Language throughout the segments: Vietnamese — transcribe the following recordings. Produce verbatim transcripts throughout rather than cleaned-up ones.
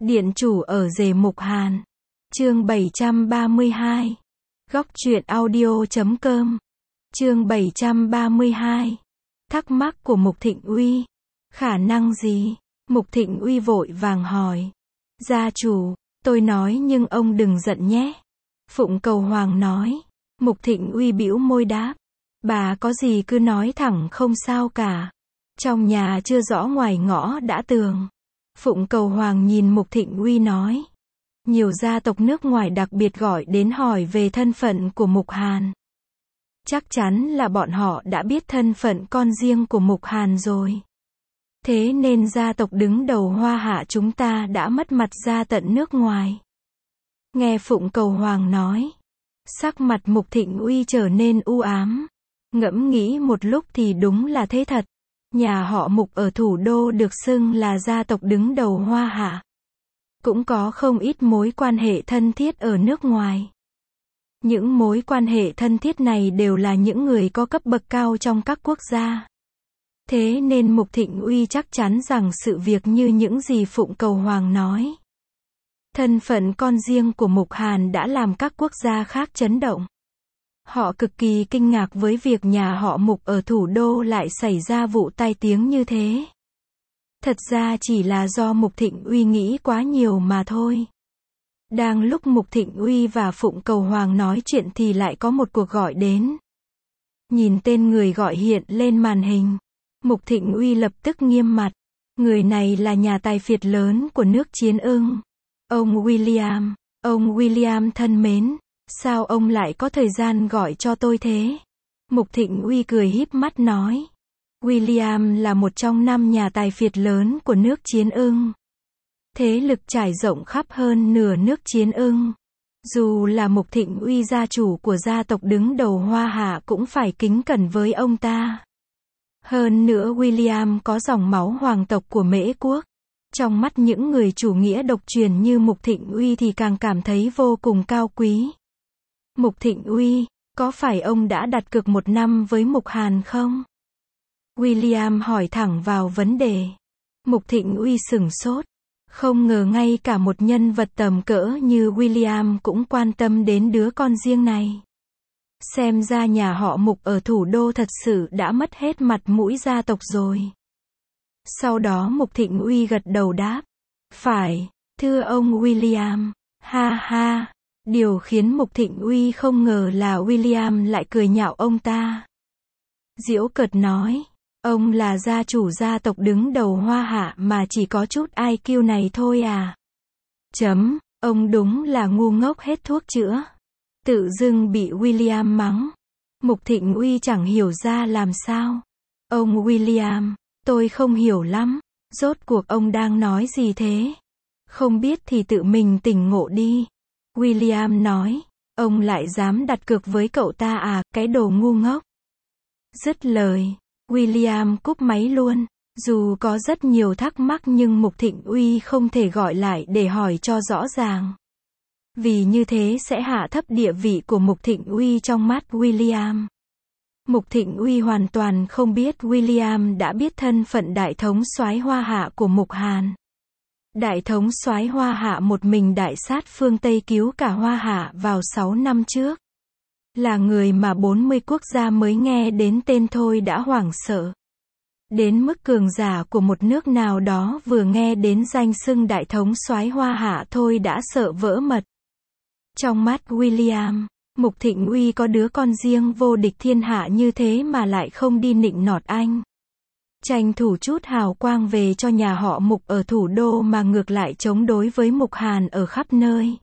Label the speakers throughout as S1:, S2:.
S1: Điện chủ ở rể Mục Hàn. Chương bảy trăm ba mươi hai. Góc truyện audio chấm com. Chương bảy trăm ba mươi hai. Thắc mắc của Mục Thịnh Uy. Khả năng gì? Mục Thịnh Uy vội vàng hỏi. Gia chủ, tôi nói nhưng ông đừng giận nhé. Phụng Cầu Hoàng nói. Mục Thịnh Uy bĩu môi đáp. Bà có gì cứ nói thẳng không sao cả. Trong nhà chưa rõ ngoài ngõ đã tường. Phụng Cầu Hoàng nhìn Mục Thịnh Uy nói. Nhiều gia tộc nước ngoài đặc biệt gọi đến hỏi về thân phận của Mục Hàn. Chắc chắn là bọn họ đã biết thân phận con riêng của Mục Hàn rồi. Thế nên gia tộc đứng đầu Hoa Hạ chúng ta đã mất mặt ra tận nước ngoài. Nghe Phụng Cầu Hoàng nói. Sắc mặt Mục Thịnh Uy trở nên u ám. Ngẫm nghĩ một lúc thì đúng là thế thật. Nhà họ Mục ở thủ đô được xưng là gia tộc đứng đầu Hoa Hạ. Cũng có không ít mối quan hệ thân thiết ở nước ngoài. Những mối quan hệ thân thiết này đều là những người có cấp bậc cao trong các quốc gia. Thế nên Mục Thịnh Uy chắc chắn rằng sự việc như những gì Phụng Cầu Hoàng nói. Thân phận con riêng của Mục Hàn đã làm các quốc gia khác chấn động. Họ cực kỳ kinh ngạc với việc nhà họ Mục ở thủ đô lại xảy ra vụ tai tiếng như thế. Thật ra chỉ là do Mục Thịnh Uy nghĩ quá nhiều mà thôi. Đang lúc Mục Thịnh Uy và Phụng Cầu Hoàng nói chuyện thì lại có một cuộc gọi đến. Nhìn tên người gọi hiện lên màn hình. Mục Thịnh Uy lập tức nghiêm mặt. Người này là nhà tài phiệt lớn của nước Chiến Ưng. Ông William. Ông William thân mến. Sao ông lại có thời gian gọi cho tôi thế? Mục Thịnh Uy cười híp mắt nói. William là một trong năm nhà tài phiệt lớn của nước Chiến Ưng. Thế lực trải rộng khắp hơn nửa nước Chiến Ưng. Dù là Mục Thịnh Uy gia chủ của gia tộc đứng đầu Hoa Hạ cũng phải kính cẩn với ông ta. Hơn nữa William có dòng máu hoàng tộc của Mễ Quốc. Trong mắt những người chủ nghĩa độc truyền như Mục Thịnh Uy thì càng cảm thấy vô cùng cao quý. Mục Thịnh Uy, có phải ông đã đặt cược một năm với Mục Hàn không? William hỏi thẳng vào vấn đề. Mục Thịnh Uy sửng sốt. Không ngờ ngay cả một nhân vật tầm cỡ như William cũng quan tâm đến đứa con riêng này. Xem ra nhà họ Mục ở thủ đô thật sự đã mất hết mặt mũi gia tộc rồi. Sau đó Mục Thịnh Uy gật đầu đáp. Phải, thưa ông William. Ha ha. Điều khiến Mục Thịnh Uy không ngờ là William lại cười nhạo ông ta. Giễu cợt nói. Ông là gia chủ gia tộc đứng đầu Hoa Hạ mà chỉ có chút i kiu này thôi à. Chấm, ông đúng là ngu ngốc hết thuốc chữa. Tự dưng bị William mắng. Mục Thịnh Uy chẳng hiểu ra làm sao. Ông William, tôi không hiểu lắm. Rốt cuộc ông đang nói gì thế? Không biết thì tự mình tỉnh ngộ đi. William nói. Ông lại dám đặt cược với cậu ta à, cái đồ ngu ngốc. Dứt lời. William cúp máy luôn. Dù có rất nhiều thắc mắc nhưng Mục Thịnh Uy không thể gọi lại để hỏi cho rõ ràng. Vì như thế sẽ hạ thấp địa vị của Mục Thịnh Uy trong mắt William. Mục Thịnh Uy hoàn toàn không biết William đã biết thân phận đại thống soái Hoa Hạ của Mục Hàn. Đại thống soái Hoa Hạ một mình đại sát phương Tây cứu cả Hoa Hạ vào sáu năm trước. Là người mà bốn mươi quốc gia mới nghe đến tên thôi đã hoảng sợ. Đến mức cường giả của một nước nào đó vừa nghe đến danh xưng đại thống soái Hoa Hạ thôi đã sợ vỡ mật. Trong mắt William, Mục Thịnh Uy có đứa con riêng vô địch thiên hạ như thế mà lại không đi nịnh nọt anh. Tranh thủ chút hào quang về cho nhà họ Mục ở thủ đô mà ngược lại chống đối với Mục Hàn ở khắp nơi.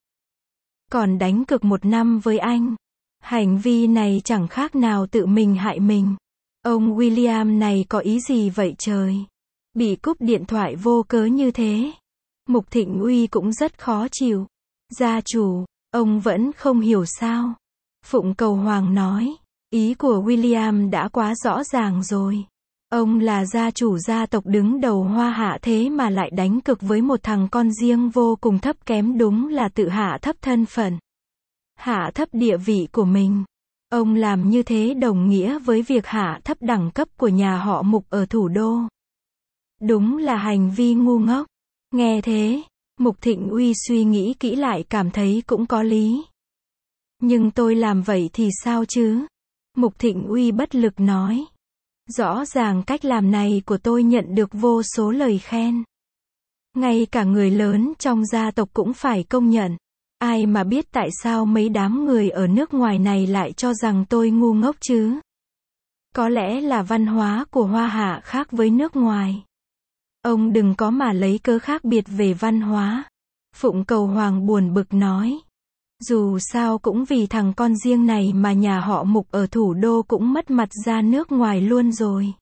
S1: Còn đánh cược một năm với anh. Hành vi này chẳng khác nào tự mình hại mình. Ông William này có ý gì vậy trời? Bị cúp điện thoại vô cớ như thế. Mục Thịnh Uy cũng rất khó chịu. Gia chủ, ông vẫn không hiểu sao? Phụng Cầu Hoàng nói. Ý của William đã quá rõ ràng rồi. Ông là gia chủ gia tộc đứng đầu Hoa Hạ thế mà lại đánh cược với một thằng con riêng vô cùng thấp kém, đúng là tự hạ thấp thân phận. Hạ thấp địa vị của mình. Ông làm như thế đồng nghĩa với việc hạ thấp đẳng cấp của nhà họ Mục ở thủ đô. Đúng là hành vi ngu ngốc. Nghe thế, Mục Thịnh Uy suy nghĩ kỹ lại cảm thấy cũng có lý. Nhưng tôi làm vậy thì sao chứ? Mục Thịnh Uy bất lực nói. Rõ ràng cách làm này của tôi nhận được vô số lời khen. Ngay cả người lớn trong gia tộc cũng phải công nhận. Ai mà biết tại sao mấy đám người ở nước ngoài này lại cho rằng tôi ngu ngốc chứ? Có lẽ là văn hóa của Hoa Hạ khác với nước ngoài. Ông đừng có mà lấy cớ khác biệt về văn hóa. Phụng Cầu Hoàng buồn bực nói. Dù sao cũng vì thằng con riêng này mà nhà họ Mục ở thủ đô cũng mất mặt ra nước ngoài luôn rồi.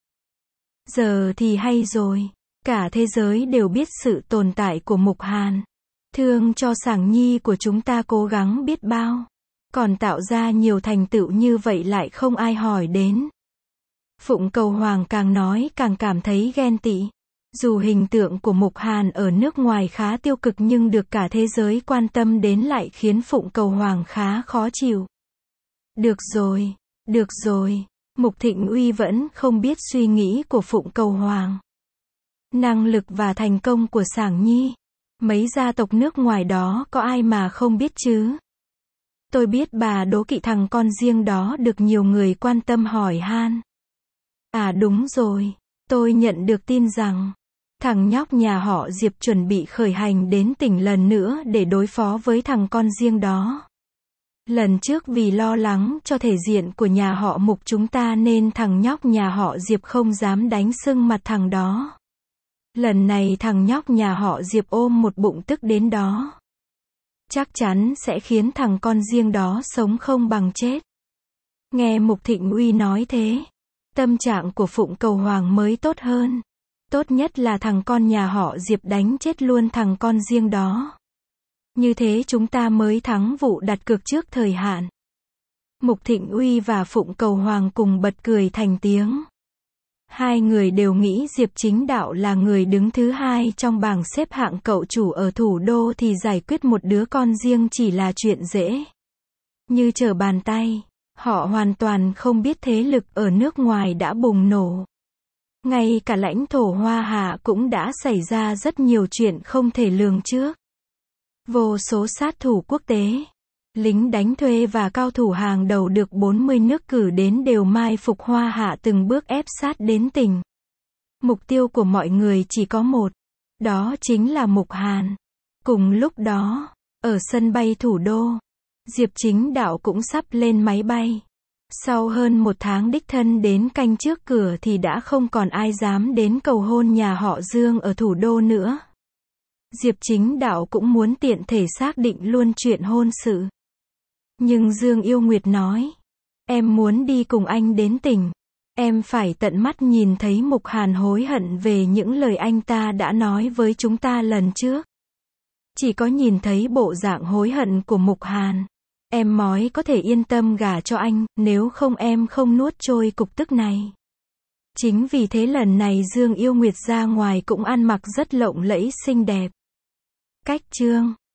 S1: Giờ thì hay rồi. Cả thế giới đều biết sự tồn tại của Mục Hàn. Thương cho Sảng Nhi của chúng ta cố gắng biết bao. Còn tạo ra nhiều thành tựu như vậy lại không ai hỏi đến. Phụng Cầu Hoàng càng nói càng cảm thấy ghen tị. Dù hình tượng của Mục Hàn ở nước ngoài khá tiêu cực nhưng được cả thế giới quan tâm đến lại khiến Phụng Cầu Hoàng khá khó chịu. Được rồi, được rồi, Mục Thịnh Uy vẫn không biết suy nghĩ của Phụng Cầu Hoàng. Năng lực và thành công của Sảng Nhi. Mấy gia tộc nước ngoài đó có ai mà không biết chứ? Tôi biết bà đố kỵ thằng con riêng đó được nhiều người quan tâm hỏi han. À đúng rồi, tôi nhận được tin rằng thằng nhóc nhà họ Diệp chuẩn bị khởi hành đến tỉnh lần nữa để đối phó với thằng con riêng đó. Lần trước vì lo lắng cho thể diện của nhà họ Mục chúng ta nên thằng nhóc nhà họ Diệp không dám đánh sưng mặt thằng đó. Lần này thằng nhóc nhà họ Diệp ôm một bụng tức đến đó. Chắc chắn sẽ khiến thằng con riêng đó sống không bằng chết. Nghe Mục Thịnh Uy nói thế, tâm trạng của Phụng Cầu Hoàng mới tốt hơn. Tốt nhất là thằng con nhà họ Diệp đánh chết luôn thằng con riêng đó. Như thế chúng ta mới thắng vụ đặt cược trước thời hạn. Mục Thịnh Uy và Phụng Cầu Hoàng cùng bật cười thành tiếng. Hai người đều nghĩ Diệp Chính Đạo là người đứng thứ hai trong bảng xếp hạng cậu chủ ở thủ đô thì giải quyết một đứa con riêng chỉ là chuyện dễ. Như trở bàn tay, họ hoàn toàn không biết thế lực ở nước ngoài đã bùng nổ. Ngay cả lãnh thổ Hoa Hạ cũng đã xảy ra rất nhiều chuyện không thể lường trước. Vô số sát thủ quốc tế, lính đánh thuê và cao thủ hàng đầu được bốn mươi nước cử đến đều mai phục Hoa Hạ từng bước ép sát đến tỉnh. Mục tiêu của mọi người chỉ có một, đó chính là Mục Hàn. Cùng lúc đó, ở sân bay thủ đô, Diệp Chính Đạo cũng sắp lên máy bay. Sau hơn một tháng đích thân đến canh trước cửa thì đã không còn ai dám đến cầu hôn nhà họ Dương ở thủ đô nữa. Diệp Chính Đạo cũng muốn tiện thể xác định luôn chuyện hôn sự. Nhưng Dương Yêu Nguyệt nói, em muốn đi cùng anh đến tỉnh. Em phải tận mắt nhìn thấy Mục Hàn hối hận về những lời anh ta đã nói với chúng ta lần trước. Chỉ có nhìn thấy bộ dạng hối hận của Mục Hàn, em mới có thể yên tâm gả cho anh, nếu không em không nuốt trôi cục tức này. Chính vì thế lần này Dương Yêu Nguyệt ra ngoài cũng ăn mặc rất lộng lẫy xinh đẹp. Cách chương